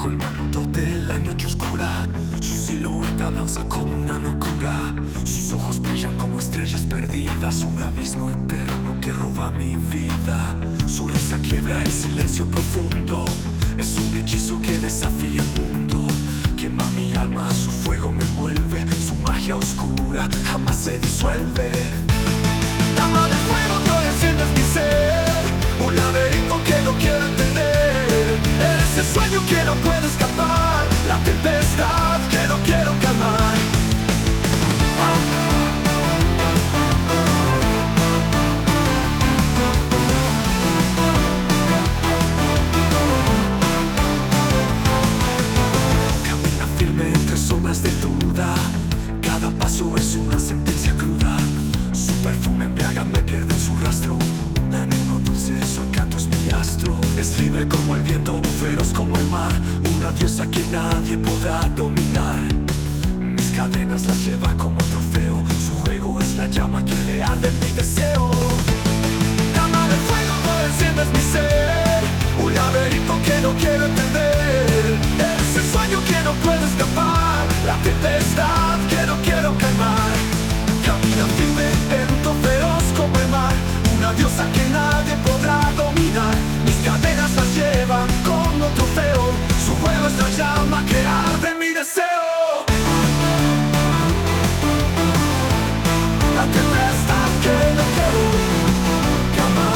Bajo el manto de la noche oscura, su silueta danza como una locura. Sus ojos brillan como estrellas perdidas, un abismo eterno que roba mi vida. Su risa quiebra el silencio profundo, es un hechizo que desafía el mundo. Quema mi alma, su fuego me envuelve, su magia oscura jamás se disuelve. Dama de fuego, tú enciendes mi ser, un laberinto que no quiero entender. Eres el sueño que no puedo escapar, la tempestad que no quiero calmar. Camina firme entre sombras de duda, cada paso es una sentencia cruda. Su perfume embriaga, me pierde en su rastro, un anhelo dulce, su encanto es mi astro. Es libre como el viento, feroz como el mar, una diosa que nadie podrá dominar. Mis cadenas las lleva como trofeo, su juego es la llama que le arde en mi deseo. Llama de fuego, tú enciendes mi ser, un laberinto que no quiero entender. Es el sueño que no puedo escapar, la tempestad que no quiero calmar. Camina firme, viento feroz como el mar, una diosa que nadie podrá dominar. Mis cadenas las llevan como trofeo, su juego es la llama que arde en mi deseo. La tempestad que no quiero calmar.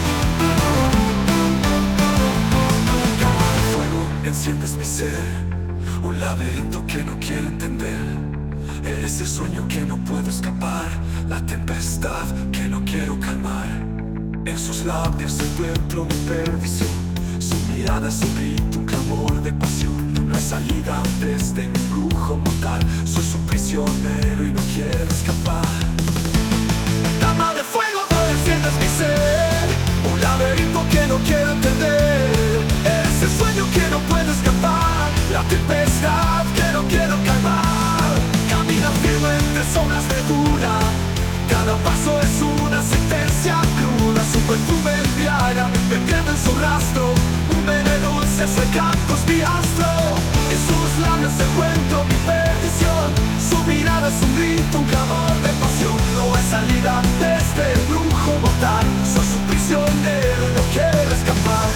Llama de fuego, enciendes mi ser, un laberinto que no quiero entender. Eres el sueño que no puedo escapar, la tempestad que no quiero calmar. En sus labios encuentro mi perdición, su mirada es un grito, un clamor de pasión. No hay salida de este embrujo mortal, soy su prisionero y no quiero escapar. Dama de fuego, tú enciendes mi ser, un laberinto que no quiero entender. Eres el sueño que no puedo escapar, la tempestad que no quiero calmar. Camina firme entre sombras de duda, cada paso es una sentencia cruda. Su perfume embriaga, me pierde en su rastro, un veneno dulce, su encanto es mi astro. En sus labios encuentro mi perdición, su mirada es un grito, un clamor de pasión. No hay salida de este embrujo mortal, soy su prisionero y no quiero escapar.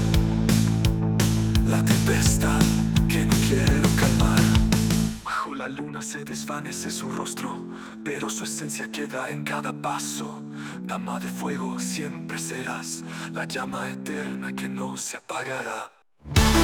La tempestad que no quiero calmar. Bajo la luna se desvanece su rostro, pero su esencia queda en cada paso. Dama de fuego, siempre serás la llama eterna que no se apagará.